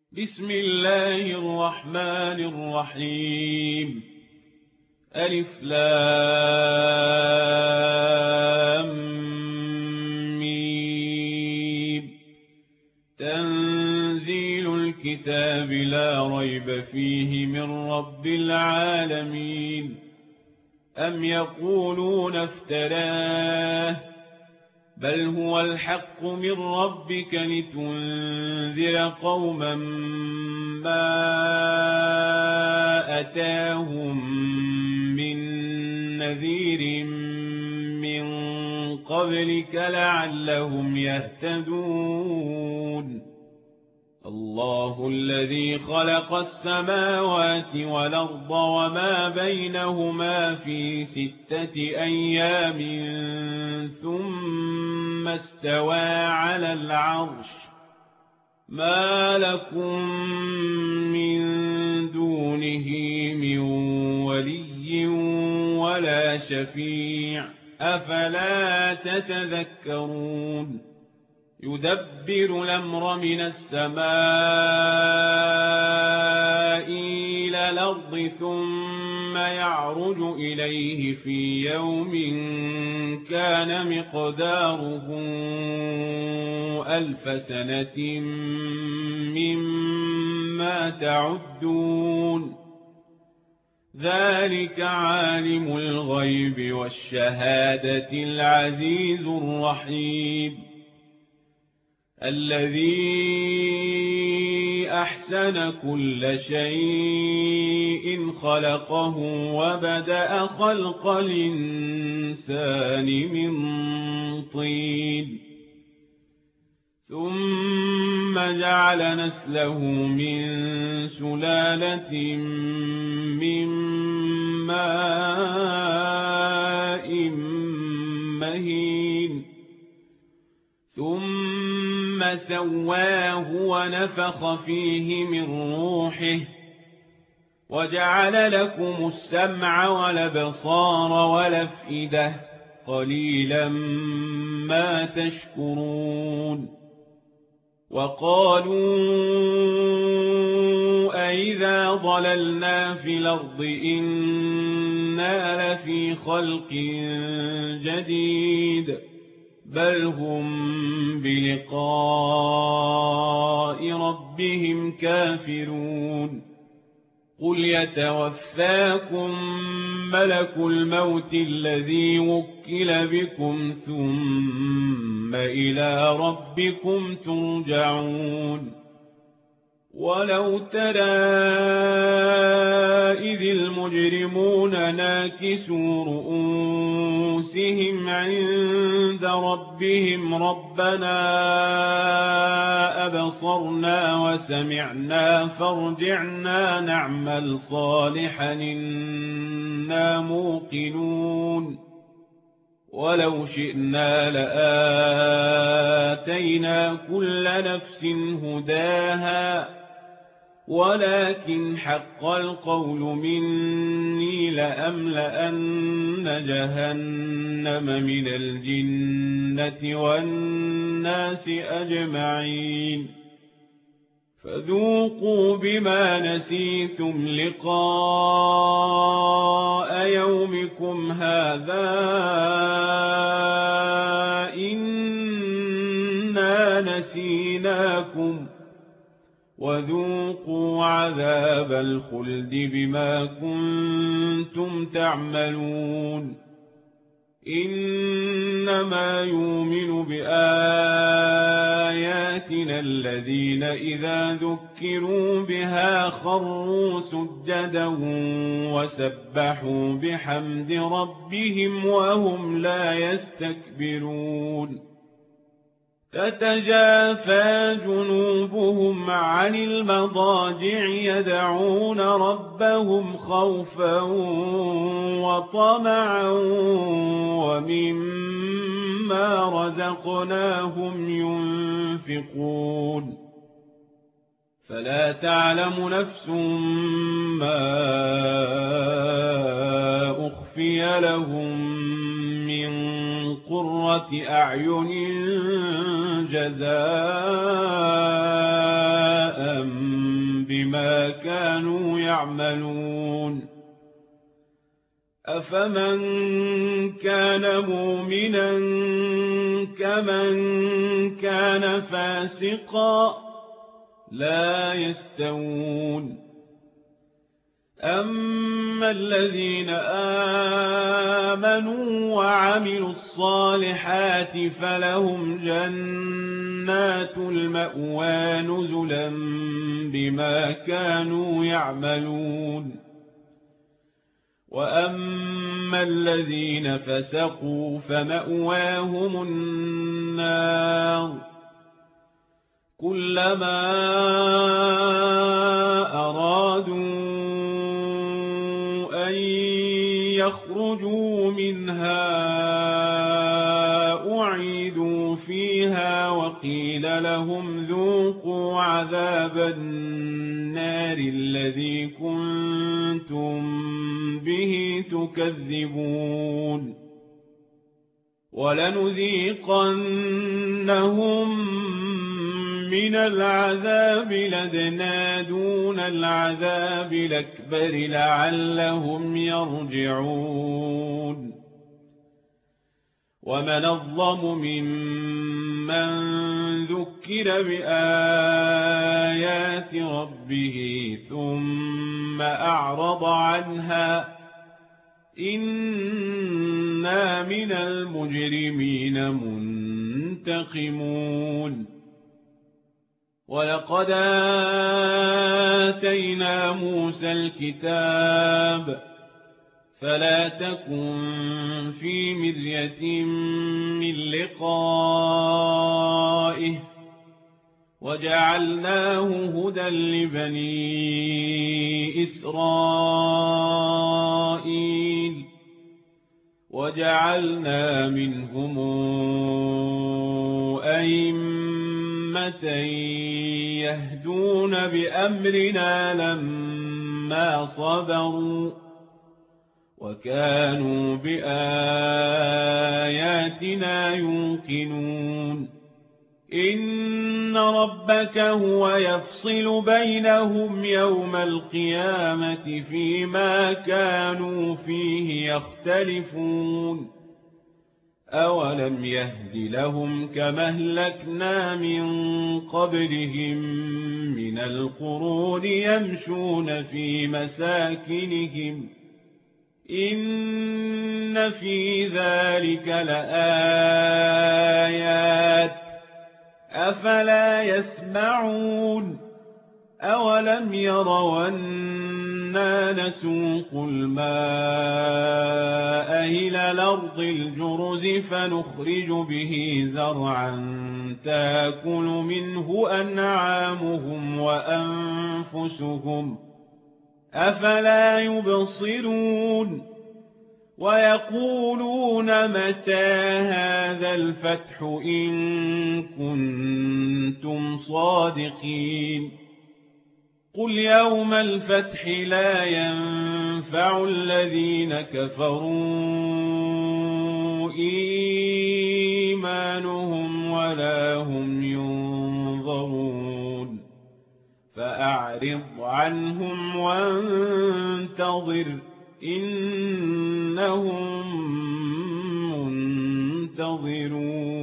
بسم الله الرحمن الرحيم. ألف لام ميم. تنزيل الكتاب لا ريب فيه من رب العالمين. أم يقولون افتراه بل هو الحق من ربك لتنذر قوما ما أتاهم من نذير من قبلك لعلهم يهتدون. الله الذي خلق السماوات والأرض وما بينهما في 6 أيام ثم استوى على العرش. ما لكم من دونه من ولي ولا شفيع أفلا تتذكرون. يدبر الأمر من السماء إلى الأرض ثم يعرج إليه في يوم كان مقداره 1000 سنة مما تعدون. ذلك عالم الغيب والشهادة العزيز الرحيم. الذي أحسن كل شيء خلقه وبدأ خلق الإنسان من طين ثم جعل نسله من سلالة من ماء مهين ثم سواه ونفخ فيه من روحه وجعل لكم السمع والأبصار والأفئدة قليلا ما تشكرون. وقالوا أئذا ضللنا في الأرض إنا لفي خلق جديد بل هم بلقاء ربهم كافرون. قل يتوفاكم ملك الموت الذي وكل بكم ثم إلى ربكم ترجعون. ولو ترى إذ المجرمون ناكسوا رؤوسهم عند ربهم ربنا أبصرنا وسمعنا فارجعنا نعمل صالحا إنا موقنون. ولو شئنا لآتينا كل نفس هداها ولكن حق القول مني لأملأن جهنم من الجنة والناس أجمعين. فذوقوا بما نسيتم لقاء يومكم هذا إنا نسيناكم وذوقوا عذاب الخلد بما كنتم تعملون. إنما يؤمن بآياتنا الذين إذا ذكروا بها خروا سجدا وسبحوا بحمد ربهم وهم لا يستكبرون. تتجافى جنوبهم عن المضاجع يدعون ربهم خوفا وطمعا ومما رزقناهم ينفقون. فلا تعلم نفس ما أخفي لهم من قرة أعين جزاء بما كانوا يعملون أفمن كان مؤمنا كمن كان فاسقا لا يستوون أما الذين آمنوا وعملوا الصالحات فلهم جنات المأوى نزلا بما كانوا يعملون وأما الذين فسقوا فمأواهم النار كلما أرادوا أن يخرجوا منها أعيدوا فيها وقيل لهم ذوقوا عذاب النار الذي كنتم به تكذبون ولنذيقنهم من العذاب لدنا دون العذاب الأكبر لعلهم يرجعون ومن أظلم ممن ذكر بآيات ربه ثم أعرض عنها إنا من المجرمين منتقمون ولقد آتينا موسى الكتاب فلا تكن في مرية من لقائه وجعلناه هدى لبني إسرائيل وجعلنا منهم أئمة يهدون بأمرنا لما صبروا وكانوا بآياتنا يوقنون إن ربك هو يفصل بينهم يوم القيامة فيما كانوا فيه يختلفون أولم يهد لهم كما أهلكنا من قبلهم من القرون يمشون في مساكنهم إن في ذلك لآيات أفلا يسمعون أولم يروا أنا نسوق الماء إلى الأرض الجرز فنخرج به زرعا تاكل منه أنعامهم وأنفسهم أفلا يبصرون ويقولون متى هذا الفتح إن كنتم صادقين قل يوم الفتح لا ينفع الذين كفروا إيمانهم ولا هم ينظرون فأعرض عنهم وانتظر إنهم منتظرون